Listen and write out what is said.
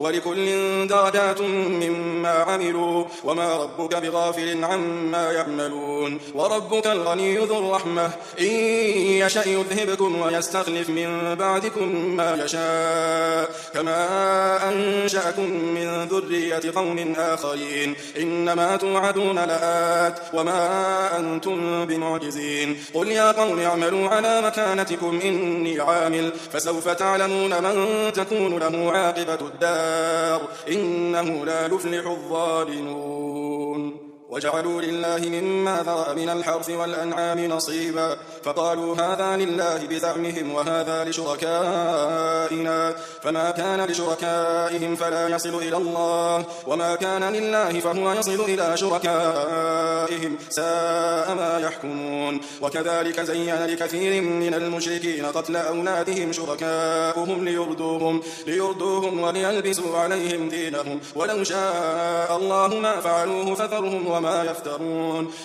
ولكل درجات مما عملوا وما ربك بغافل عما يعملون وربك الغني ذو الرحمة إن يشأ يذهبكم ويستخلف من بعدكم ما يشاء كما أنشأكم من ذرية قوم آخرين إنما توعدون لآت وما أنتم بمعجزين قل يا قوم اعملوا على مكانتكم إني عامل فسوف تعلمون من تكون له عاقبة الدار إنه لا يفلح الظالمون وجعلوا لله مما ذرأ من الحرث والأنعام نصيبا فقالوا هذا لله بزعمهم وهذا لشركائنا فما كان لشركائهم فلا يصل إلى الله وما كان لله فهو يصل إلى شركائهم ساء ما يحكمون وكذلك زين لكثير من المشركين قتل أولادهم شركاؤهم ليردوهم وليلبسوا عليهم دينهم ولو شاء الله ما فعلوه فذرهم وما يفترون